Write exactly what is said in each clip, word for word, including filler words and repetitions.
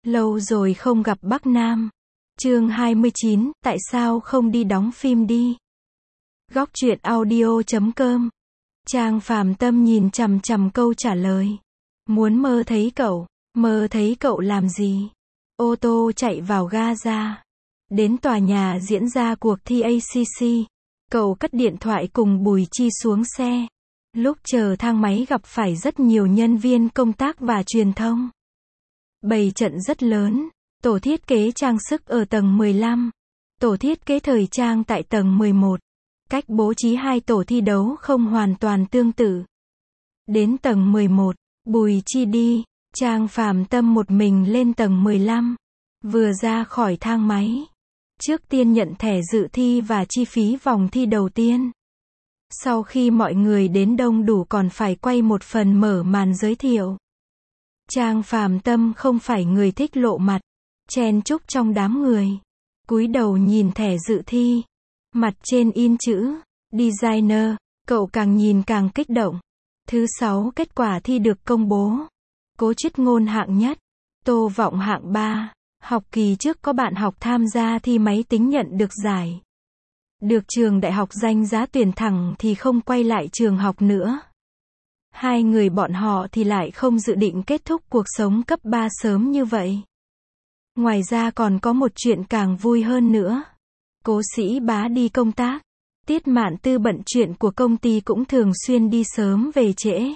Lâu rồi không gặp Bắc Nam. Chương hai mươi chín, tại sao không đi đóng phim đi? Góc truyện audio chấm com. Trang Phàm Tâm nhìn chằm chằm câu trả lời. Muốn mơ thấy cậu, mơ thấy cậu làm gì? Ô tô chạy vào ga ra. Đến tòa nhà diễn ra cuộc thi a xê xê. Cậu cất điện thoại cùng Bùi Chi xuống xe. Lúc chờ thang máy gặp phải rất nhiều nhân viên công tác và truyền thông. Bày trận rất lớn. Tổ thiết kế trang sức ở tầng mười lăm. Tổ thiết kế thời trang tại tầng mười một. Cách bố trí hai tổ thi đấu không hoàn toàn tương tự. Đến tầng mười một, Bùi Chi đi, Trang Phàm Tâm một mình lên tầng mười lăm. Vừa ra khỏi thang máy. Trước tiên nhận thẻ dự thi và chi phí vòng thi đầu tiên. Sau khi mọi người đến đông đủ còn phải quay một phần mở màn giới thiệu. Trang Phàm Tâm không phải người thích lộ mặt, chen chúc trong đám người. Cúi đầu nhìn thẻ dự thi. Mặt trên in chữ Designer, cậu càng nhìn càng kích động. Thứ sáu kết quả thi được công bố. Cố Chiết Ngôn hạng nhất, Tô Vọng hạng ba. Học kỳ trước có bạn học tham gia thi máy tính nhận được giải. Được trường đại học danh giá tuyển thẳng thì không quay lại trường học nữa. Hai người bọn họ thì lại không dự định kết thúc cuộc sống cấp ba sớm như vậy. Ngoài ra còn có một chuyện càng vui hơn nữa. Cố Sĩ Bá đi công tác. Tiết Mạn Tư bận chuyện của công ty cũng thường xuyên đi sớm về trễ.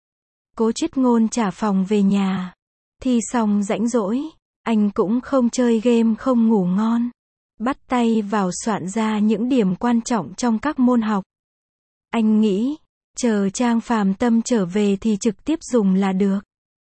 Cố Chiết Ngôn trả phòng về nhà. Thi xong rãnh rỗi, anh cũng không chơi game không ngủ ngon. Bắt tay vào soạn ra những điểm quan trọng trong các môn học. Anh nghĩ, chờ Trang Phàm Tâm trở về thì trực tiếp dùng là được.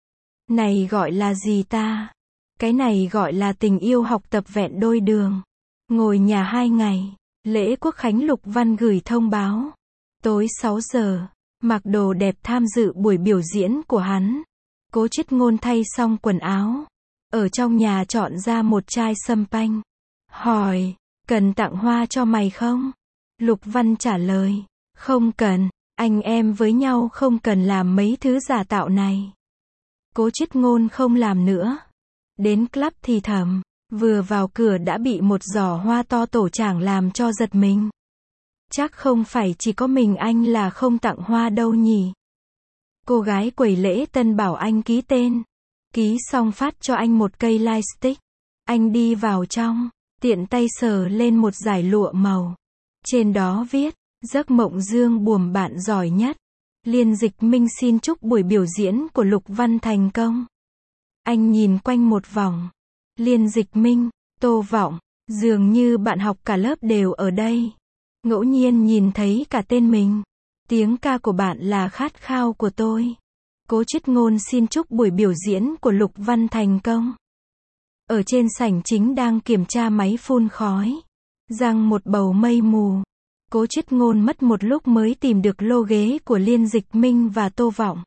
Này gọi là gì ta? Cái này gọi là tình yêu học tập vẹn đôi đường. Ngồi nhà hai ngày, lễ Quốc khánh Lục Văn gửi thông báo. Tối sáu giờ, mặc đồ đẹp tham dự buổi biểu diễn của hắn. Cố Chiết Ngôn thay xong quần áo. Ở trong nhà chọn ra một chai sâm panh. Hỏi, cần tặng hoa cho mày không? Lục Văn trả lời, không cần, anh em với nhau không cần làm mấy thứ giả tạo này. Cố Chiết Ngôn không làm nữa. Đến club thì thầm. Vừa vào cửa đã bị một giỏ hoa to tổ chảng làm cho giật mình. Chắc không phải chỉ có mình anh là không tặng hoa đâu nhỉ. Cô gái quầy lễ tân bảo anh ký tên. Ký xong phát cho anh một cây lightstick. Anh đi vào trong, tiện tay sờ lên một dải lụa màu. Trên đó viết, giấc mộng dương buồm bạn giỏi nhất. Liên Dịch Minh xin chúc buổi biểu diễn của Lục Văn thành công. Anh nhìn quanh một vòng. Liên Dịch Minh, Tô Vọng, dường như bạn học cả lớp đều ở đây. Ngẫu nhiên nhìn thấy cả tên mình. Tiếng ca của bạn là khát khao của tôi. Cố Chiết Ngôn xin chúc buổi biểu diễn của Lục Văn thành công. Ở trên sảnh chính đang kiểm tra máy phun khói. Giăng một bầu mây mù. Cố Chiết Ngôn mất một lúc mới tìm được lô ghế của Liên Dịch Minh và Tô Vọng.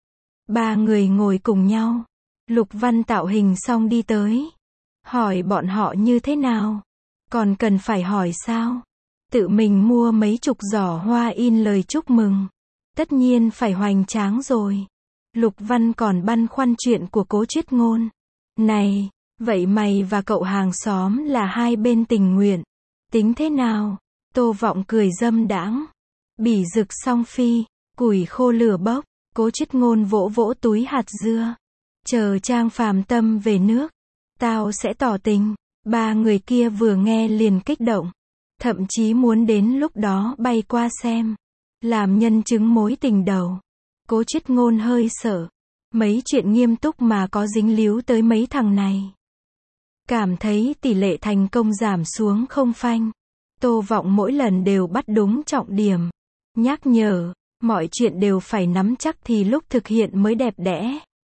Ba người ngồi cùng nhau. Lục Văn tạo hình xong đi tới. Hỏi bọn họ như thế nào? Còn cần phải hỏi sao? Tự mình mua mấy chục giỏ hoa in lời chúc mừng. Tất nhiên phải hoành tráng rồi. Lục Văn còn băn khoăn chuyện của Cố Chiết Ngôn. Này, vậy mày và cậu hàng xóm là hai bên tình nguyện. Tính thế nào? Tô Vọng cười dâm đãng. Bỉ rực song phi, củi khô lửa bốc. Cố Chiết Ngôn vỗ vỗ túi hạt dưa. Chờ Trang Phàm Tâm về nước. Tao sẽ tỏ tình. Ba người kia vừa nghe liền kích động. Thậm chí muốn đến lúc đó bay qua xem. Làm nhân chứng mối tình đầu. Cố Chiết Ngôn hơi sợ. Mấy chuyện nghiêm túc mà có dính líu tới mấy thằng này. Cảm thấy tỷ lệ thành công giảm xuống không phanh. Tô Vọng mỗi lần đều bắt đúng trọng điểm. Nhắc nhở, mọi chuyện đều phải nắm chắc thì lúc thực hiện mới đẹp đẽ.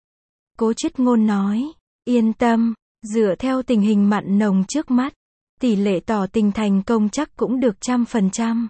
Cố Chiết Ngôn nói, yên tâm, dựa theo tình hình mặn nồng trước mắt, tỷ lệ tỏ tình thành công chắc cũng được trăm phần trăm.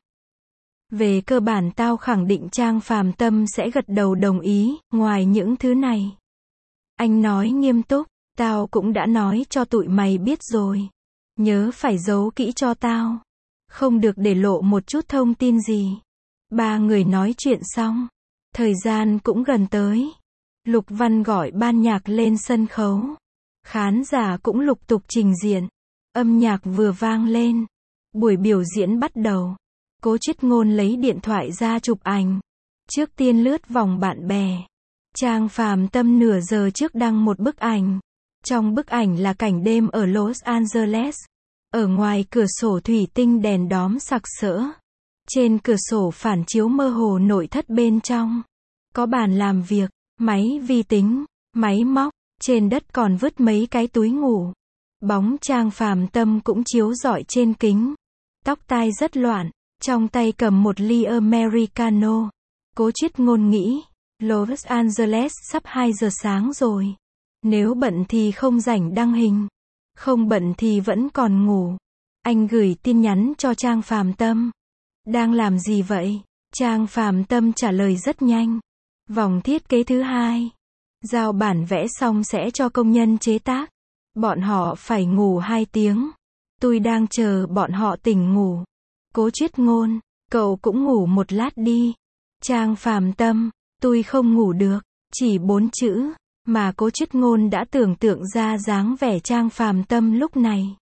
Về cơ bản tao khẳng định Trang Phàm Tâm sẽ gật đầu đồng ý, ngoài những thứ này. Anh nói nghiêm túc, tao cũng đã nói cho tụi mày biết rồi. Nhớ phải giấu kỹ cho tao. Không được để lộ một chút thông tin gì. Ba người nói chuyện xong. Thời gian cũng gần tới. Lục Văn gọi ban nhạc lên sân khấu. Khán giả cũng lục tục trình diện. Âm nhạc vừa vang lên. Buổi biểu diễn bắt đầu. Cố Chiết Ngôn lấy điện thoại ra chụp ảnh. Trước tiên lướt vòng bạn bè. Trang Phàm Tâm nửa giờ trước đăng một bức ảnh. Trong bức ảnh là cảnh đêm ở Los Angeles. Ở ngoài cửa sổ thủy tinh đèn đóm sặc sỡ. Trên cửa sổ phản chiếu mơ hồ nội thất bên trong. Có bàn làm việc, máy vi tính, máy móc. Trên đất còn vứt mấy cái túi ngủ. Bóng Trang Phàm Tâm cũng chiếu rọi trên kính. Tóc tai rất loạn. Trong tay cầm một ly Americano. Cố Chiết Ngôn nghĩ. Los Angeles sắp hai giờ sáng rồi. Nếu bận thì không rảnh đăng hình. Không bận thì vẫn còn ngủ. Anh gửi tin nhắn cho Trang Phàm Tâm. Đang làm gì vậy? Trang Phàm Tâm trả lời rất nhanh. Vòng thiết kế thứ hai. Giao bản vẽ xong sẽ cho công nhân chế tác. Bọn họ phải ngủ hai tiếng. Tôi đang chờ bọn họ tỉnh ngủ. Cố Chiết Ngôn, cậu cũng ngủ một lát đi. Trang Phàm Tâm, tôi không ngủ được. Chỉ bốn chữ. Mà Cố Chiết Ngôn đã tưởng tượng ra dáng vẻ Trang Phàm Tâm lúc này.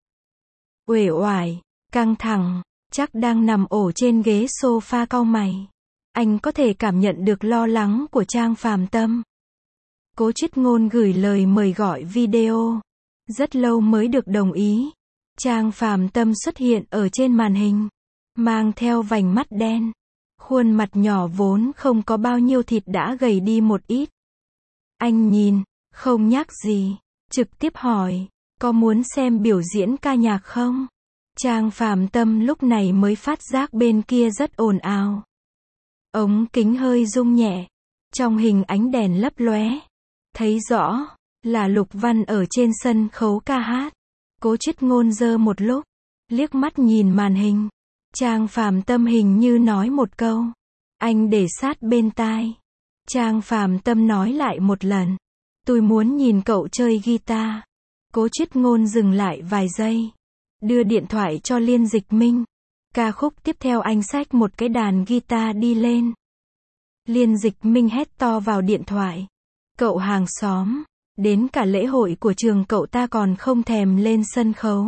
Uể oải, căng thẳng, chắc đang nằm ổ trên ghế sofa cau mày. Anh có thể cảm nhận được lo lắng của Trang Phàm Tâm. Cố Chiết Ngôn gửi lời mời gọi video. Rất lâu mới được đồng ý. Trang Phàm Tâm xuất hiện ở trên màn hình. Mang theo vành mắt đen. Khuôn mặt nhỏ vốn không có bao nhiêu thịt đã gầy đi một ít. Anh nhìn, không nhắc gì. Trực tiếp hỏi, có muốn xem biểu diễn ca nhạc không? Trang Phàm Tâm lúc này mới phát giác bên kia rất ồn ào. Ống kính hơi rung nhẹ. Trong hình ánh đèn lấp lóe. Thấy rõ, là Lục Văn ở trên sân khấu ca hát. Cố Chiết Ngôn giơ một lúc. Liếc mắt nhìn màn hình. Trang Phàm Tâm hình như nói một câu. Anh để sát bên tai. Trang Phàm Tâm nói lại một lần. Tôi muốn nhìn cậu chơi guitar. Cố Chiết Ngôn dừng lại vài giây. Đưa điện thoại cho Liên Dịch Minh. Ca khúc tiếp theo anh xách một cái đàn guitar đi lên. Liên Dịch Minh hét to vào điện thoại. Cậu hàng xóm. Đến cả lễ hội của trường cậu ta còn không thèm lên sân khấu.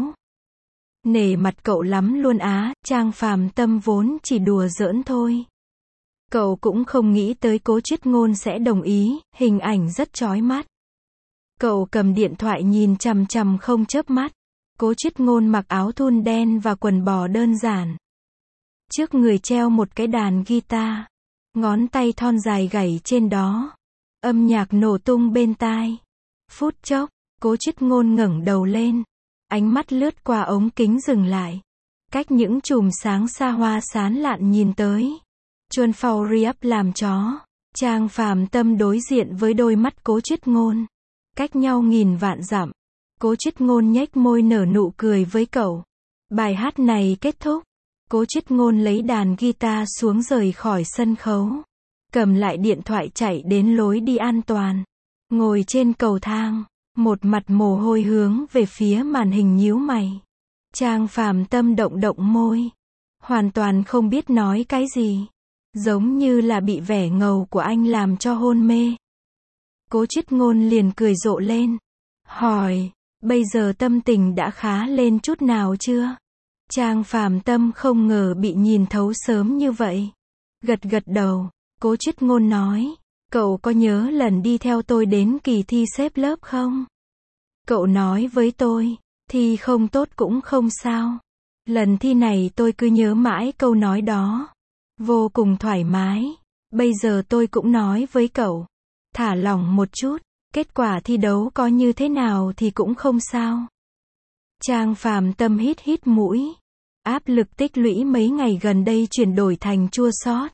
Nể mặt cậu lắm luôn á. Trang Phàm Tâm vốn chỉ đùa giỡn thôi. Cậu cũng không nghĩ tới Cố Chiết Ngôn sẽ đồng ý. Hình ảnh rất chói mắt. Cậu cầm điện thoại nhìn chằm chằm không chớp mắt. Cố Chiết Ngôn mặc áo thun đen và quần bò đơn giản. Trước người treo một cái đàn guitar. Ngón tay thon dài gảy trên đó. Âm nhạc nổ tung bên tai. Phút chốc, Cố Chiết Ngôn ngẩng đầu lên. Ánh mắt lướt qua ống kính dừng lại. Cách những chùm sáng xa hoa sán lạn nhìn tới. Chuan phao riap làm chó. Trang Phàm Tâm đối diện với đôi mắt Cố Chiết Ngôn. Cách nhau nghìn vạn dặm. Cố Chiết Ngôn nhếch môi nở nụ cười với cậu. Bài hát này kết thúc. Cố Chiết Ngôn lấy đàn guitar xuống rời khỏi sân khấu. Cầm lại điện thoại chạy đến lối đi an toàn. Ngồi trên cầu thang. Một mặt mồ hôi hướng về phía màn hình nhíu mày. Trang Phàm Tâm động động môi. Hoàn toàn không biết nói cái gì. Giống như là bị vẻ ngầu của anh làm cho hôn mê. Cố Chiết Ngôn liền cười rộ lên. Hỏi, bây giờ tâm tình đã khá lên chút nào chưa? Trang Phàm Tâm không ngờ bị nhìn thấu sớm như vậy. Gật gật đầu, Cố Chiết Ngôn nói. Cậu có nhớ lần đi theo tôi đến kỳ thi xếp lớp không? Cậu nói với tôi, thi không tốt cũng không sao. Lần thi này tôi cứ nhớ mãi câu nói đó. Vô cùng thoải mái. Bây giờ tôi cũng nói với cậu. Thả lỏng một chút. Kết quả thi đấu có như thế nào thì cũng không sao. Trang Phàm Tâm hít hít mũi. Áp lực tích lũy mấy ngày gần đây chuyển đổi thành chua xót.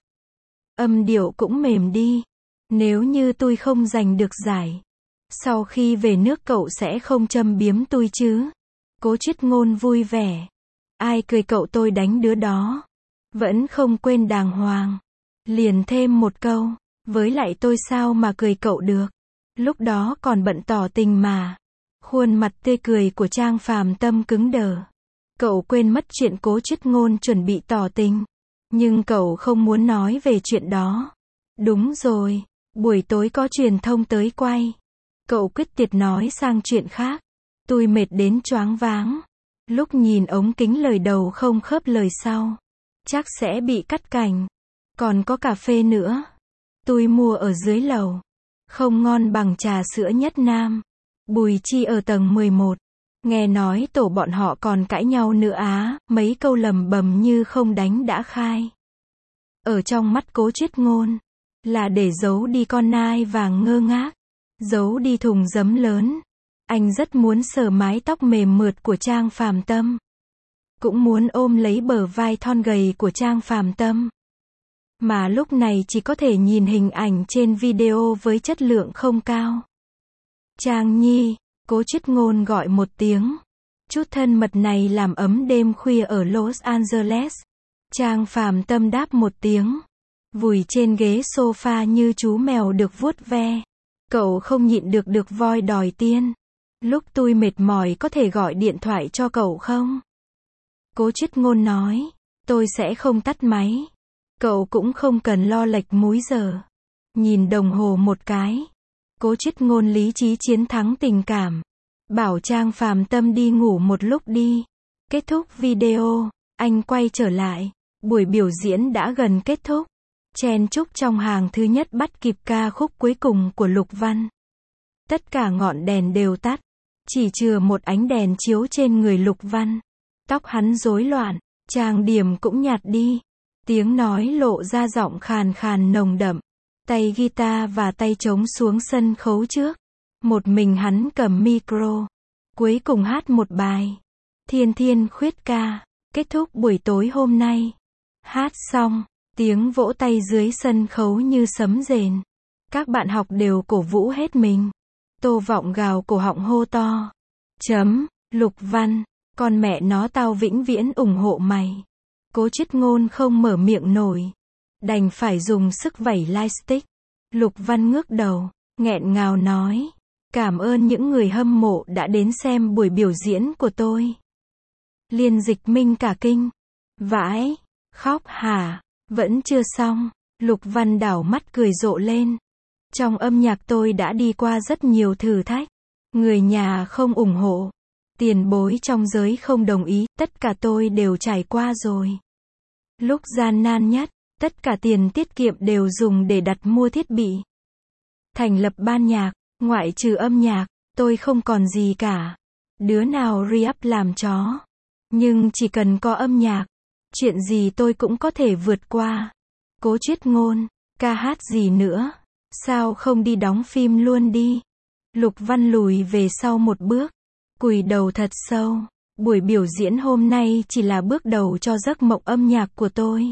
Âm điệu cũng mềm đi. Nếu như tôi không giành được giải. Sau khi về nước cậu sẽ không châm biếm tôi chứ? Cố Chiết Ngôn vui vẻ. Ai cười cậu tôi đánh đứa đó. Vẫn không quên đàng hoàng. Liền thêm một câu. Với lại tôi sao mà cười cậu được. Lúc đó còn bận tỏ tình mà. Khuôn mặt tươi cười của Trang Phàm Tâm cứng đờ. Cậu quên mất chuyện Cố Chiết Ngôn chuẩn bị tỏ tình. Nhưng cậu không muốn nói về chuyện đó. Đúng rồi. Buổi tối có truyền thông tới quay. Cậu quyết tuyệt nói sang chuyện khác. Tôi mệt đến choáng váng. Lúc nhìn ống kính lời đầu không khớp lời sau. Chắc sẽ bị cắt cảnh. Còn có cà phê nữa. Tôi mua ở dưới lầu. Không ngon bằng trà sữa Nhất Nam. Bùi Chi ở tầng mười một. Nghe nói tổ bọn họ còn cãi nhau nữa á, mấy câu lầm bầm như không đánh đã khai. Ở trong mắt Cố Triết Ngôn, là để giấu đi con nai vàng ngơ ngác, giấu đi thùng giấm lớn. Anh rất muốn sờ mái tóc mềm mượt của Trang Phàm Tâm. Cũng muốn ôm lấy bờ vai thon gầy của Trang Phàm Tâm. Mà lúc này chỉ có thể nhìn hình ảnh trên video với chất lượng không cao. Trang Nhi, Cố Triết Ngôn gọi một tiếng. Chút thân mật này làm ấm đêm khuya ở Los Angeles. Trang Phàm Tâm đáp một tiếng. Vùi trên ghế sofa như chú mèo được vuốt ve. Cậu không nhịn được được voi đòi tiên. Lúc tôi mệt mỏi có thể gọi điện thoại cho cậu không? Cố Triết Ngôn nói. Tôi sẽ không tắt máy. Cậu cũng không cần lo lệch múi giờ. Nhìn đồng hồ một cái. Cố Triết Ngôn lý trí chiến thắng tình cảm. Bảo Trang Phàm Tâm đi ngủ một lúc đi. Kết thúc video, anh quay trở lại. Buổi biểu diễn đã gần kết thúc. Chen chúc trong hàng thứ nhất bắt kịp ca khúc cuối cùng của Lục Văn. Tất cả ngọn đèn đều tắt. Chỉ chừa một ánh đèn chiếu trên người Lục Văn. Tóc hắn rối loạn, trang điểm cũng nhạt đi. Tiếng nói lộ ra giọng khàn khàn nồng đậm. Tay guitar và tay trống xuống sân khấu trước. Một mình hắn cầm micro. Cuối cùng hát một bài. Thiên Thiên Khuyết Ca. Kết thúc buổi tối hôm nay. Hát xong, tiếng vỗ tay dưới sân khấu như sấm rền. Các bạn học đều cổ vũ hết mình. Tô Vọng gào cổ họng hô to. Chấm, Lục Văn, con mẹ nó tao vĩnh viễn ủng hộ mày. Cố Triết Ngôn không mở miệng nổi. Đành phải dùng sức vẩy lightstick. Lục Văn ngước đầu, nghẹn ngào nói. Cảm ơn những người hâm mộ đã đến xem buổi biểu diễn của tôi. Liên Dịch Minh cả kinh. Vãi, khóc hả? Vẫn chưa xong. Lục Văn đảo mắt cười rộ lên. Trong âm nhạc tôi đã đi qua rất nhiều thử thách. Người nhà không ủng hộ. Tiền bối trong giới không đồng ý. Tất cả tôi đều trải qua rồi. Lúc gian nan nhất, tất cả tiền tiết kiệm đều dùng để đặt mua thiết bị. Thành lập ban nhạc, ngoại trừ âm nhạc, tôi không còn gì cả. Đứa nào re-up làm chó. Nhưng chỉ cần có âm nhạc, chuyện gì tôi cũng có thể vượt qua. Cố Triết Ngôn, ca hát gì nữa? Sao không đi đóng phim luôn đi? Lục Văn lùi về sau một bước, cúi đầu thật sâu. Buổi biểu diễn hôm nay chỉ là bước đầu cho giấc mộng âm nhạc của tôi.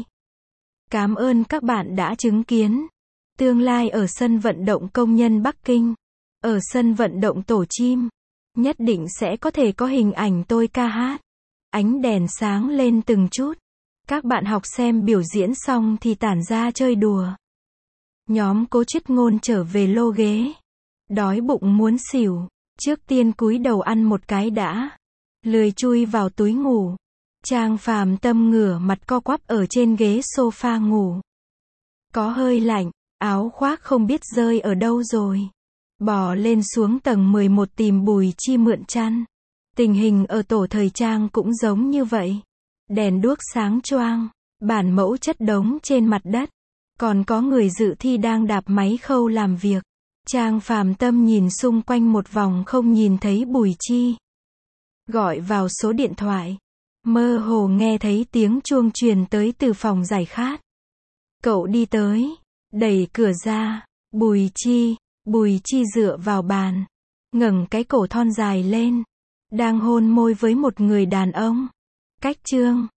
Cảm ơn các bạn đã chứng kiến. Tương lai ở sân vận động công nhân Bắc Kinh, ở sân vận động Tổ Chim, nhất định sẽ có thể có hình ảnh tôi ca hát. Ánh đèn sáng lên từng chút. Các bạn học xem biểu diễn xong thì tản ra chơi đùa. Nhóm Cố Triết Ngôn trở về lô ghế. Đói bụng muốn xỉu. Trước tiên cúi đầu ăn một cái đã. Lười chui vào túi ngủ. Trang Phàm Tâm ngửa mặt co quắp ở trên ghế sofa ngủ. Có hơi lạnh, áo khoác không biết rơi ở đâu rồi. Bò lên xuống tầng mười một tìm Bùi Chi mượn chăn. Tình hình ở tổ thời trang cũng giống như vậy. Đèn đuốc sáng choang, bản mẫu chất đống trên mặt đất. Còn có người dự thi đang đạp máy khâu làm việc. Trang Phàm Tâm nhìn xung quanh một vòng không nhìn thấy Bùi Chi. Gọi vào số điện thoại. Mơ hồ nghe thấy tiếng chuông truyền tới từ phòng giải khát. Cậu đi tới, đẩy cửa ra. Bùi Chi, Bùi Chi dựa vào bàn, ngẩng cái cổ thon dài lên, đang hôn môi với một người đàn ông. Cách Trương,